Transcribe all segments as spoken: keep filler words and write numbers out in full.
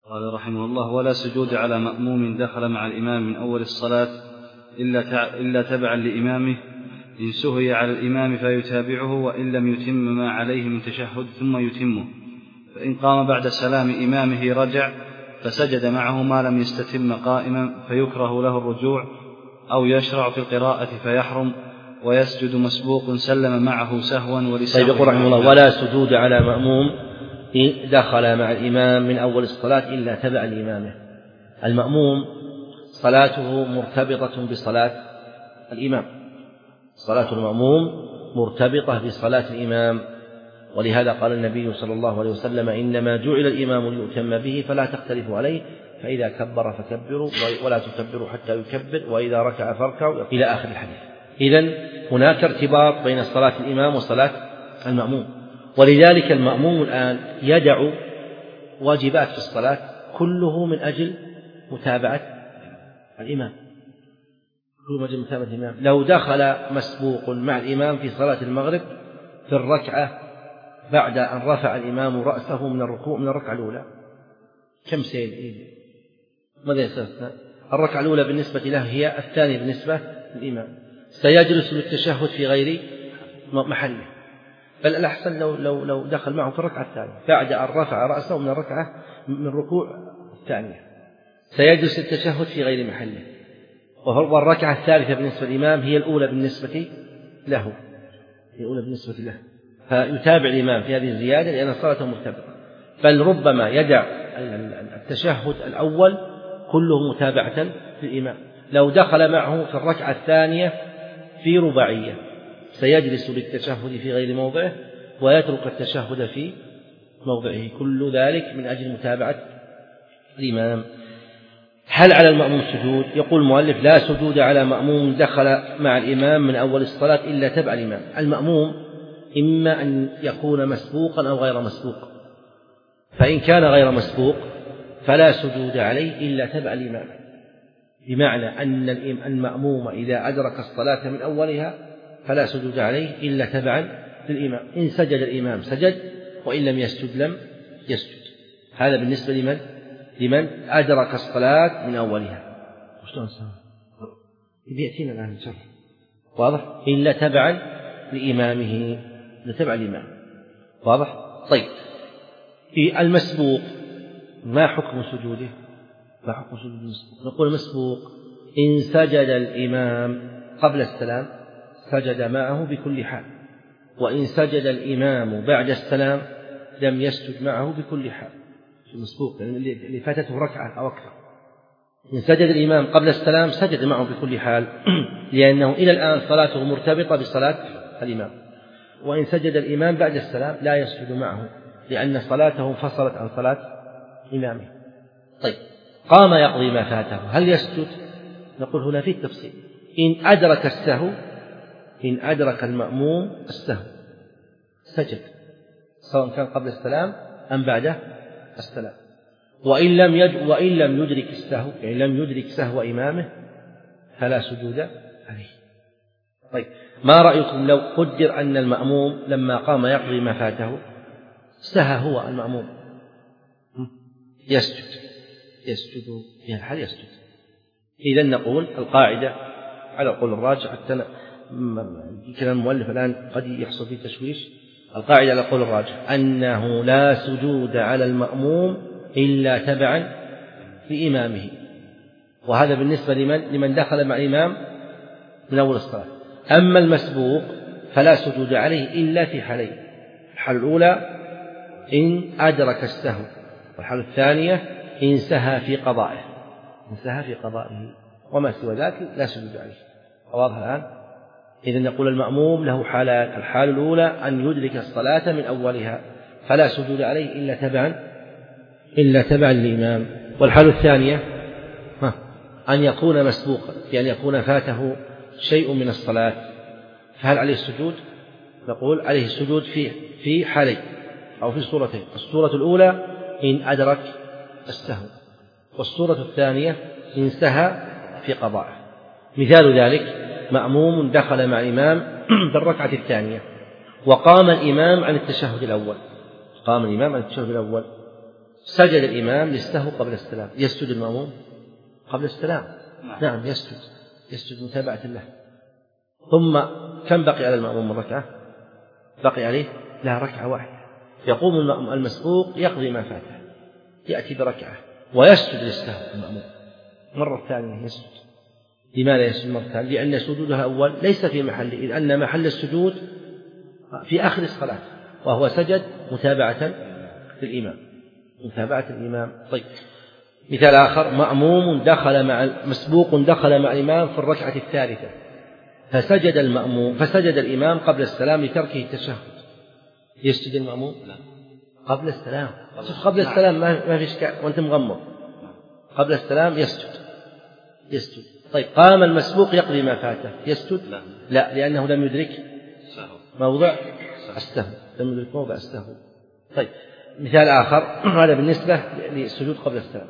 قال رحمه الله: ولا سجود على مأموم دخل مع الإمام من أول الصلاة إلا إلا تبعا لإمامه، إن سهي على الإمام فيتابعه، وإن لم يتم ما عليه من تشهد ثم يتمه. فإن قام بعد سلام إمامه رجع فسجد معه ما لم يستتم قائما، فيكره له الرجوع، أو يشرع في القراءة فيحرم، ويسجد مسبوق سلم معه سهوا ولسهو. طيب، يقول رحمه الله: ولا سجود على مأموم دخل مع الإمام من أول الصلاة إلا تبع لإمامه. المأموم صلاته مرتبطة بصلاة الإمام، صلاة المأموم مرتبطة بصلاة الإمام، ولهذا قال النبي صلى الله عليه وسلم: إنما جعل الإمام ليؤتم به فلا تختلفوا عليه، فإذا كبر فكبروا ولا تكبروا حتى يكبر، وإذا ركع فاركعوا، إلى آخر الحديث. إذن هناك ارتباط بين صلاة الإمام وصلاة المأموم، ولذلك المأموم الآن يدع واجبات في الصلاة كله من أجل متابعة الإمام، كل من أجل متابعة الإمام. لو دخل مسبوق مع الإمام في صلاة المغرب في الركعة بعد أن رفع الإمام رأسه من الركوع من الركعة الأولى، كم سيد؟ ماذا يستثنى؟ الركعة الأولى بالنسبة له هي الثانية بالنسبة للإمام، سيجلس للتشهد في غير محله، بل الأحسن لو, لو, لو دخل معه في الركعة الثانية بعد أن رفع رأسه من الركعة من الركوع الثانية، سيجلس للتشهد في غير محله. والركعة الثالثة بالنسبة للإمام هي الأولى بالنسبة له، هي الأولى بالنسبة له، فيتابع الإمام في هذه الزيادة لأن صلاته مرتبطة. بل ربما يدع التشهد الأول كله متابعة للإمام. لو دخل معه في الركعة الثانية في رباعية سيجلس للتشهد في غير موضعه ويترك التشهد في موضعه، كل ذلك من أجل متابعة الإمام. هل على المأموم سجود؟ يقول المؤلف: لا سجود على مأموم دخل مع الإمام من أول الصلاة إلا تبع الإمام. المأموم إما أن يكون مسبوقا أو غير مسبوق، فإن كان غير مسبوق فلا سجود عليه إلا تبع الإمام، بمعنى أن المأموم إذا أدرك الصلاة من أولها فلا سجود عليه إلا تبعا للإمام. إن سجد الإمام سجد، وإن لم يسجد لم يسجد. هذا بالنسبة لمن لمن أدرك الصلاة من أولها. وشلون سوى؟ يأتينا الآن شرح واضح؟ إلا تبعا لإمامه، لتبع الإمام، واضح؟ طيب، في المسبوق ما حكم سجوده؟ ما حكم سجود المسبوق؟ نقول المسبوق إن سجد الإمام قبل السلام سجد معه بكل حال، وإن سجد الإمام بعد السلام لم يسجد معه بكل حال. المسبوق اللي فاتته ركعة أو أكثر، إن سجد الإمام قبل السلام سجد معه بكل حال، لأنه إلى الآن صلاته مرتبطة بصلاة الإمام. وإن سجد الإمام بعد السلام لا يسجد معه، لأن صلاته انفصلت عن صلاة إمامه. طيب، قام يقضي ما فاته، هل يسجد؟ نقول هنا فيه تفصيل. إن أدرك السهو، إن أدرك المأموم السهو سجد، سواء كان قبل السلام أم بعد السلام. وإن لم يج... وإن لم يدرك السهو، يعني لم يدرك سهو إمامه، فلا سجود عليه. طيب، ما رأيكم لو قدر أن المأموم لما قام يقضي ما فاته سهى هو المأموم؟ يسجد، يسجد في الحال يسجد. إذن نقول القاعدة على القول الراجح، حتى كلام المؤلف الآن قد يحصل فيه تشويش. القاعدة على القول الراجح أنه لا سجود على المأموم إلا تبعا لإمامه، وهذا بالنسبة لمن لمن دخل مع الإمام من أول الصلاة. أما المسبوق فلا سجود عليه إلا في حالين: الحالة الأولى إن أدرك السهو، والحالة الثانية إن سهى في قضائه، إن سهى في قضائه، وما سوى ذلك لا سجود عليه. واضح الآن؟ إذن نقول المأموم له حالات: الحالة الأولى أن يدرك الصلاة من أولها فلا سجود عليه إلا تبعا إلا تبعا للإمام، والحالة الثانية أن يكون مسبوقا، يعني يكون فاته شيء من الصلاة، فهل عليه السجود؟ نقول عليه السجود في في حالين أو في صورتين: الصورة الأولى إن أدرك السهو، والصورة الثانية إن سهى في قضائه. مثال ذلك: مأموم دخل مع الإمام بالركعة الثانية وقام الإمام عن التشهد الأول، قام الإمام عن التشهد الأول، سجد الإمام للسهو قبل السلام، يسجد المأموم قبل السلام؟ نعم يسجد، يسجد متابعة له. ثم كم بقي على المأموم من ركعة؟ بقي عليه لا ركعة واحدة. يقوم المسبوق يقضي ما فاته، يأتي بركعة ويسجد للسهو المأموم مرة ثانية يسجد. لماذا يسجد مرة ثانية؟ لأن سجودها أول ليس في محله، إذ أن محل السجود في آخر الصلاة، وهو سجد متابعة للإمام، متابعة الإمام. طيب مثال آخر: مأموم دخل مع مسبوق دخل مع الإمام في الركعة الثالثة، فسجد المأموم فسجد الإمام قبل السلام لتركه التشهد، يسجد المأموم قبل السلام، قبل السلام ما في إشكال وأنت مغمض، قبل السلام يسجد يسجد. طيب قام المسبوق يقضي ما فاته، يسجد؟ لا، لأنه لم يدرك موضع السهو، لم يدرك موضع السهو. طيب مثال آخر، هذا بالنسبة للسجود قبل السلام: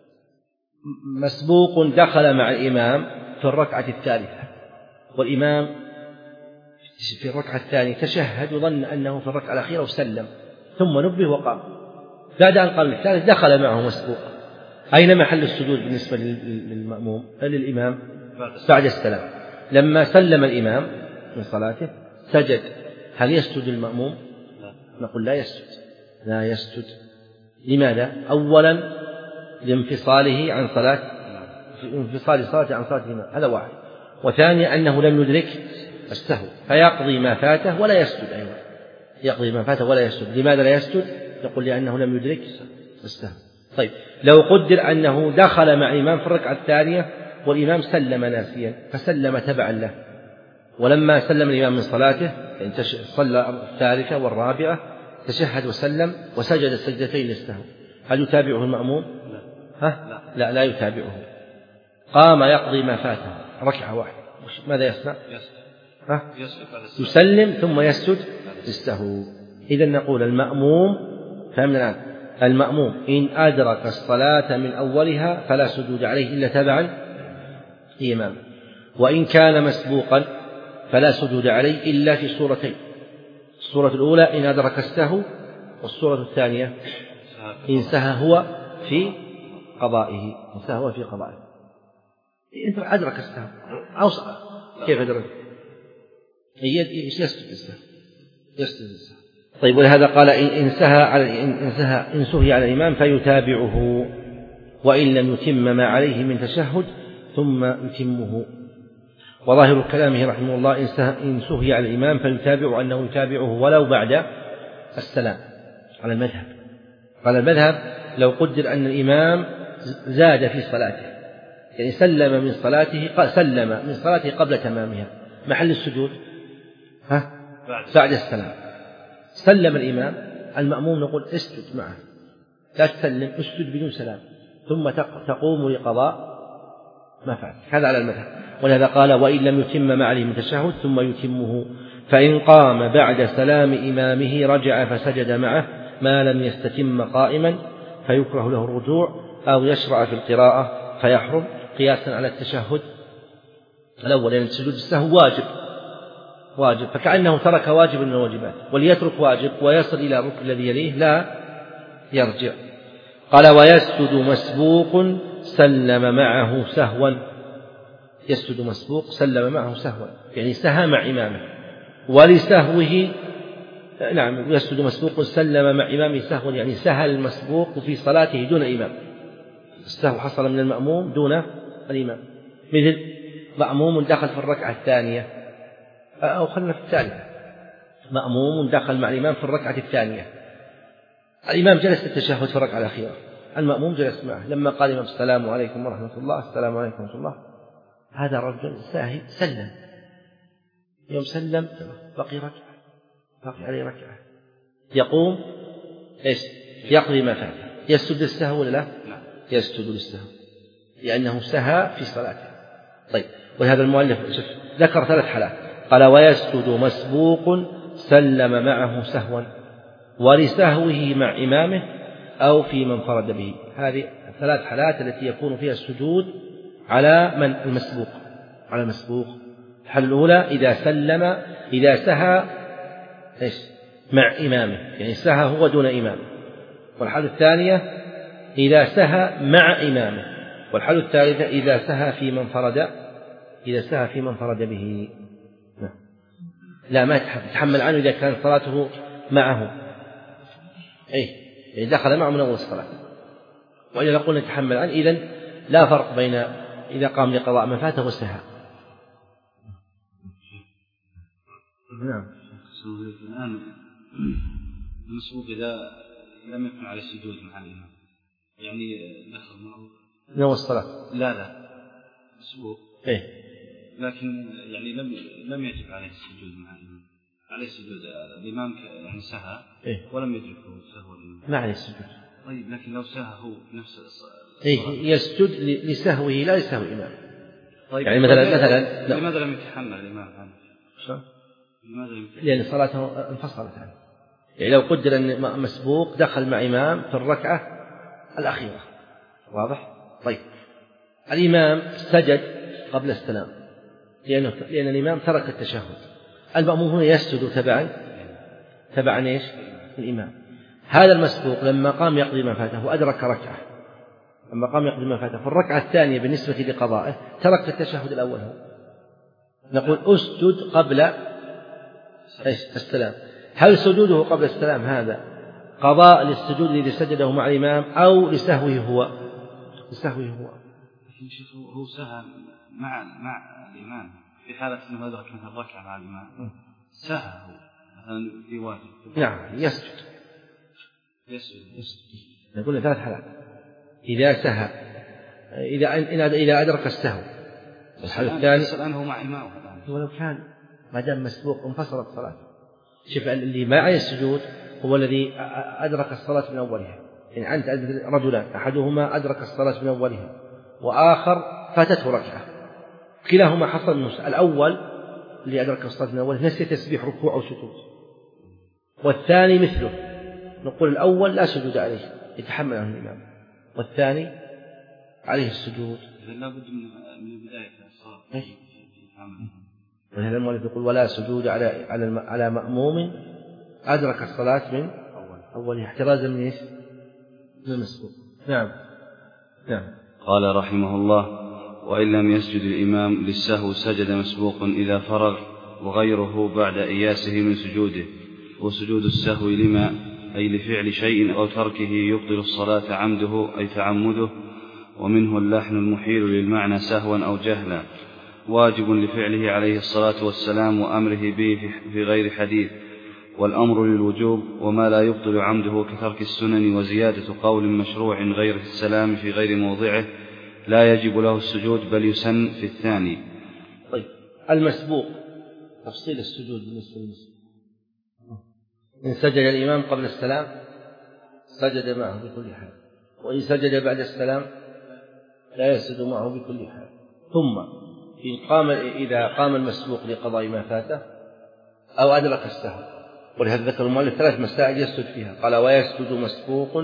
مسبوق دخل مع الإمام في الركعة الثالثة، والإمام في الركعة الثانية تشهد وظن أنه في الركعة الأخيرة وسلم، ثم نبه وقام. بعد أن قام الثالث دخل معه مسبوق، أين محل السجود بالنسبة للمأموم للإمام؟ بعد السلام. لما سلم الإمام من صلاته سجد، هل يسجد المأموم؟ نقول لا يسجد، لا يسجد. لماذا؟ أولا لانفصاله عن صلاة انفصال صلاته عن صلاة الإمام، هذا واحد. وثانيا أنه لم يدرك السهو، فيقضي ما فاته ولا يسجد أيضا، يقضي ما فاته ولا يسجد. لماذا لا يسجد؟ يقول لأنه لم يدرك السهو. طيب لو قدر أنه دخل مع الإمام في الركعة الثانية والإمام سلم ناسيا فسلم تبعا له، ولما سلم الإمام من صلاته يعني صلى الثالثة والرابعة تشهد وسلم وسجد السجدتين للسهو، هل يتابعه المأموم؟ ها؟ لا لا يتابعه. قام يقضي ما فاته ركعة واحدة، ماذا يصنع؟ ها؟ يسلم ثم يسجد للسهو. إذن نقول المأموم، فهمنا الآن، المأموم إن أدرك الصلاة من أولها فلا سجود عليه إلا تبعا لإمامه، وإن كان مسبوقا فلا سجود عليه إلا في سورتين: السورة الأولى إن أدرك السهو، والسورة الثانية إن سهى هو في قضائه، إن سهى هو في قضائه. أنت أدرك السهو أوصى كيف أدرك؟ يسجد السهو، يسجد السهو. طيب ولهذا قال إن سهى على إن سهى إن سهي على الإمام فيتابعه، وإن لم يتم ما عليه من تشهد ثم يتمه. وظاهر كلامه رحمه الله إن سهي على الإمام فيتابع أنه يتابعه ولو بعد السلام على المذهب. على المذهب لو قدر أن الإمام زاد في صلاته، يعني سلم من صلاته سلم من صلاته قبل تمامها، محل السجود ها بعد السلام. سلم الإمام، المأموم نقول اسجد معه، لا تسلم، اسجد بدون سلام ثم تقوم لقضاء ما فعل. هذا على المذهب. ولهذا قال وإن لم يتم ما عليه من تشهد ثم يتمه، فإن قام بعد سلام إمامه رجع فسجد معه ما لم يستتم قائما فيكره له الرجوع، أو يشرع في القراءة فيحرم، قياسا على التشهد الأول، لأن سجود السهو واجب واجب فكأنه ترك واجب من الواجبات، وليترك واجب ويصل إلى الركن الذي يليه لا يرجع. قال ويسجد مسبوق سلم معه سهوا، يسجد مسبوق سلم معه سهوا يعني سهى مع إمامه، ولسهوه نعم يسجد مسبوق سلم مع إمامه سهوا يعني سهى المسبوق في صلاته دون الإمام، السهو حصل من المأموم دون الإمام. مثل مأموم دخل في الركعة الثانية أو خلنا في الثالثة، مأموم دخل مع الإمام في الركعة الثانية، الإمام جلس التشهد في الركعة الأخيرة، المأموم جلس معه، لما قال الإمام السلام عليكم ورحمة الله السلام عليكم ورحمة الله، هذا الرجل ساهي سلم، يوم سلم بقي ركعة بقي عليه ركعة، يقوم إيش يقضي ما فعل، يسجد للسهو ولا لا؟ يسجد للسهو لأنه سهى في صلاته. طيب وهذا المؤلف ذكر ثلاث حالات، قال ويسجد مسبوق سلم معه سهوا، ولسهوه مع إمامه، أو في من فرد به. هذه الثلاث حالات التي يكون فيها السجود على من المسبوق على المسبوق. الحالة الأولى إذا سلم إذا سهى إيش مع إمامه، يعني سهى هو دون إمامه، والحالة الثانية إذا سهى مع إمامه، والحالة الثالثة إذا سهى في من فرد إذا سهى في من فرد به. لا ما يتحمل عنه إذا كانت صلاته معه، أي إذا دخل معه من أول الصلاة. وإذا قلنا يتحمل عنه إذن لا فرق بين إذا قام لقضاء ما فاته وسهى. نعم. الآن المسبوق إذا لم يكن على السجود مع الإمام يعني دخل معه من أول الصلاة. لا لا مسبوق إيه لكن يعني لم لم يجب عليه السجود مع الإمام، عليه السجود الإمام يعني سهى إيه؟ ولم يدركه سهو الإمام ما عليه السجود. طيب لكن لو سهى هو نفس الصلاة إيه يسجد لسهوه لا لسهو الإمام. طيب يعني مثلا مثلا لماذا لم يتحمل الإمام عنه؟ لماذا لم يتحمل؟ لأن صلاته انفصلت عنه. يعني لو قدر أن مسبوق دخل مع إمام في الركعة الأخيرة، واضح؟ طيب الإمام سجد قبل السلام لأنه لأن الإمام ترك التشهد، المأموم هنا يسجد تبعا تبعا إيش؟ الإمام. هذا المسبوق لما قام يقضي ما فاته وأدرك ركعة، لما قام يقضي ما فاته في الركعة الثانية بالنسبة لقضائه ترك التشهد الأول هو. نقول أسجد قبل إيش؟ السلام. هل سجوده قبل السلام هذا قضاء للسجود الذي سجده مع الإمام أو لسهوه هو؟ لسهوه هو. لكن شيخ هو سهى مع مع الإمام في حالة أنه أدرك مثلا الركعة مع الإمام سهى هو مثلا في واجب. نعم يسجد يسجد يسجد. نقول ثلاث حالات: إذا سهى، إذا إذا أدرك السهو. الحالة الثانية الآن هو مع إمامه ولو كان ما دام مسبوق انفصلت صلاته. شوف اللي ما عليه السجود هو الذي أدرك الصلاة من أولها. يعني أنت رجلان أحدهما أدرك الصلاة من أولها وآخر فاتته ركعة، كلاهما حصل النص. الأول اللي أدرك الصلاة من أولها نسي تسبيح ركوع أو سجود، والثاني مثله. نقول الأول لا سجود عليه يتحمل عنه الإمام، والثاني عليه السجود. لا بد من بداية الصلاة. ولهذا المؤلف يقول ولا سجود على على على مأموم أدرك الصلاة من أولها احترازا من إيش؟ من المسبوق. نعم نعم. قال رحمه الله: وإن لم يسجد الإمام للسهو سجد مسبوق إذا فرغ وغيره بعد إياسه من سجوده. وسجود السهو لما أي لفعل شيء أو تركه يبطل الصلاة عمده أي تعمده، ومنه اللحن المحيل للمعنى سهوا أو جهلا، واجب لفعله عليه الصلاة والسلام وأمره به في غير حديث، والأمر للوجوب، وما لا يبطل عمده كترك السنن وزيادة قول مشروع غير السلام في غير موضعه لا يجب له السجود بل يسن في الثاني. طيب المسبوق تفصيل السجود بالنسبة للمسبوق: إن سجد الإمام قبل السلام سجد معه بكل حال، وإن سجد بعد السلام لا يسجد معه بكل حال. ثم إن قام إذا قام المسبوق لقضاء ما فاته أو أدرك السهو، ولهذا ذكر المؤلف ثلاث مسائل يسجد فيها. قال: ويسجد مسبوق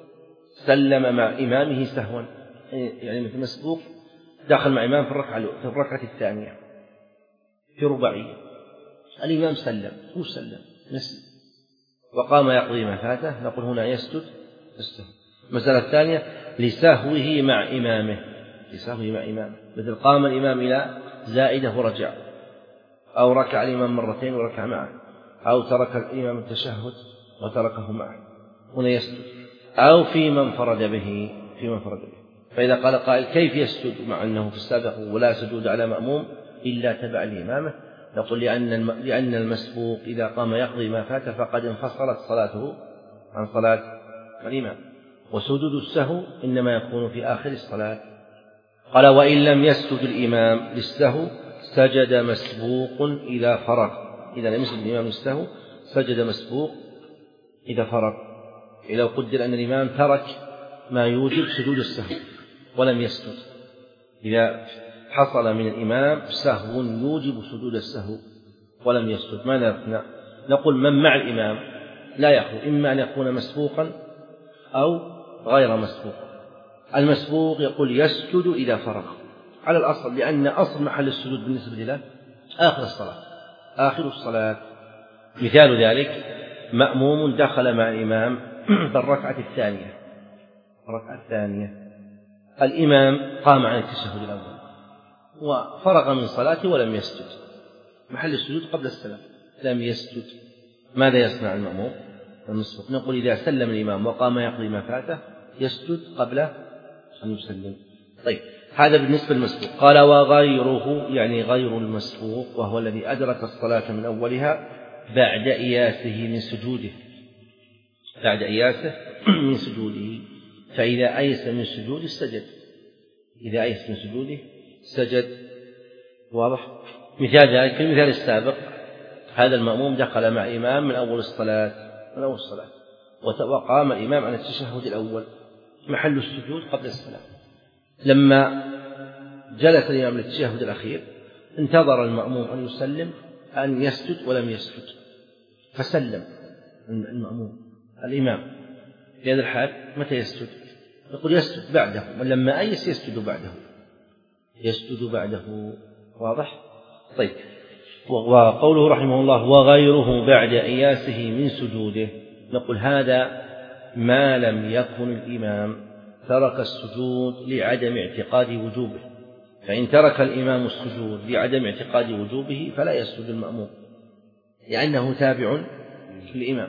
سلم مع إمامه سهوا، يعني مثل مسبوق دخل مع إمام في الركعة في الركعة الثانية في رباعية، الإمام سلم هو سلم نسي وقام يقضي ما فاته، نقول هنا يسجد السهو. المسألة الثانية لسهوه مع إمامه، لسهوه مع إمامه، مثل قام الإمام إلى زائدة ورجع، أو ركع الإمام مرتين وركع معه، أو ترك الإمام التشهد وتركه معه، هنا يسجد. أو في من فرد به في من فرد به. فإذا قال قائل: كيف يسجد مع أنه في السابق ولا سجود على مأموم إلا تبع لإمامه؟ نقول لأن لأن المسبوق إذا قام يقضي ما فات فقد انفصلت صلاته عن صلاة الإمام، وسجود السهو إنما يكون في آخر الصلاة. قال: وإن لم يسجد الإمام للسهو سجد مسبوق إذا فرغ. إذا لم يسجد الإمام للسهو سجد مسبوق إذا فرغ. لو قدر أن الإمام ترك ما يوجب سجود السهو ولم يسجد، إذا حصل من الإمام سهو يوجب سجود السهو ولم يسجد، ما نفنى؟ نقول من مع الإمام لا يخلو إما أن يكون مسبوقا أو غير مسبوق. المسبوق يقول يسجد إذا فرغ على الأصل، لأن أصل محل السجود بالنسبة له آخر الصلاة آخر الصلاة. مثال ذلك: مأموم دخل مع الإمام في الركعة الثانية الركعة الثانية الإمام قام عن التشهد الأول وفرغ من صلاته ولم يسجد، محل السجود قبل السلام، لم يسجد، ماذا يصنع المأموم المسبوق؟ نقول إذا سلم الإمام وقام يقضي ما فاته يسجد قبل أن يسلم. طيب، هذا بالنسبة للمسبوق. قال وغيره يعني غير المسبوق، وهو الذي أدرك الصلاة من أولها بعد إياسه من سجوده بعد إياسه من سجوده فإذا أيس من سجوده سجد إذا أيس من سجوده سجد. واضح؟ مثال ذلك في المثال السابق، هذا المأموم دخل مع إمام من أول الصلاة من أول الصلاة وقام الإمام عن التشهد الأول، محل السجود قبل السلام. لما جلس الإمام للتشهد الأخير انتظر المأموم أن يسلم أن يسجد ولم يسجد، فسلم المأموم الإمام في هذا الحال متى يسجد؟ يقول يسجد بعده، ولما أيس يسجد بعده يسجد بعده. واضح؟ طيب، وقوله رحمه الله وغيره بعد إياسه من سجوده، نقول هذا ما لم يكن الإمام ترك السجود لعدم اعتقاد وجوبه، فإن ترك الإمام السجود لعدم اعتقاد وجوبه فلا يسجد المأموم لأنه تابع للإمام.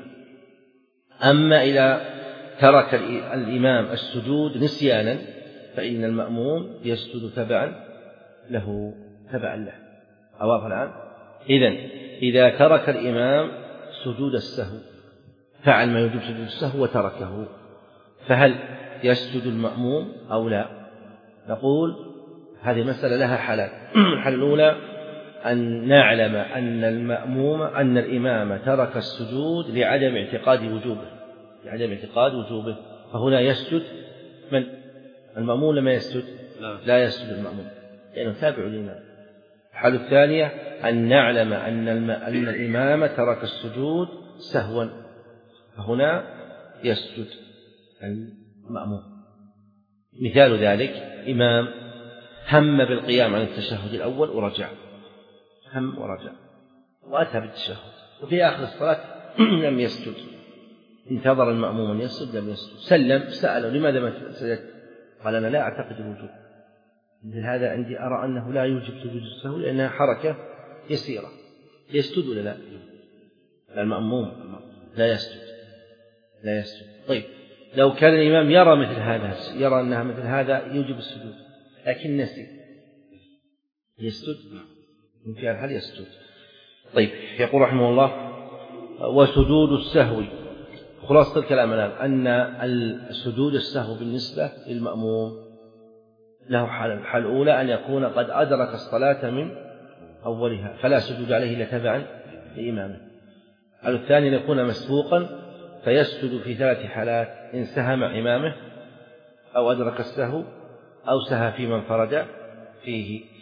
أما إذا ترك الإمام السجود نسيانا فإن المأموم يسجد تبعا له تبعا له. أواضح الآن؟ إذن إذا ترك الإمام سجود السهو فعل ما يجب سجود السهو وتركه، فهل يسجد المأموم أو لا؟ نقول هذه مسألة لها حالان. الحالة الأولى أن نعلم أن المأموم أن الإمام ترك السجود لعدم اعتقاد وجوبه لعدم اعتقاد وجوبه فهنا يسجد من؟ المأموم لما يسجد لا, لا يسجد المأموم لأنه تابع الإمام. الحالة الثانية أن نعلم أن, أن الإمام ترك السجود سهوا فهنا يسجد المأموم. مثال ذلك إمام هم بالقيام عن التشهد الأول ورجع هم ورجع وأتى بالتشهد وفي آخر الصلاة لم يسجد، انتظر المأموم أن يسجد لم يسجد، سلم سأله لماذا ما سجدت؟ قال أنا لا أعتقد الوجوب. هذا عندي أرى أنه لا يوجب سجود السهو لأنها حركة يسيرة. يسجد ولا لا؟ المأموم لا يسجد لا يسجد. طيب، لو كان الإمام يرى مثل هذا يرى أنها مثل هذا يوجب السجود لكن نسي يسجد في الحال يسجد. طيب، يقول رحمه الله وسجود السهو. خلاصة الكلام الآن أن السجود السهو بالنسبة للمأموم له حال. الحالة الأولى أن يكون قد أدرك الصلاة من أولها فلا سجود عليه إلا تبعا لإمامه. الثاني أن يكون مسبوقا فيسجد في ثلاث حالات: إن سهى مع إمامه أو أدرك السهو أو سهى في من فرد فيه.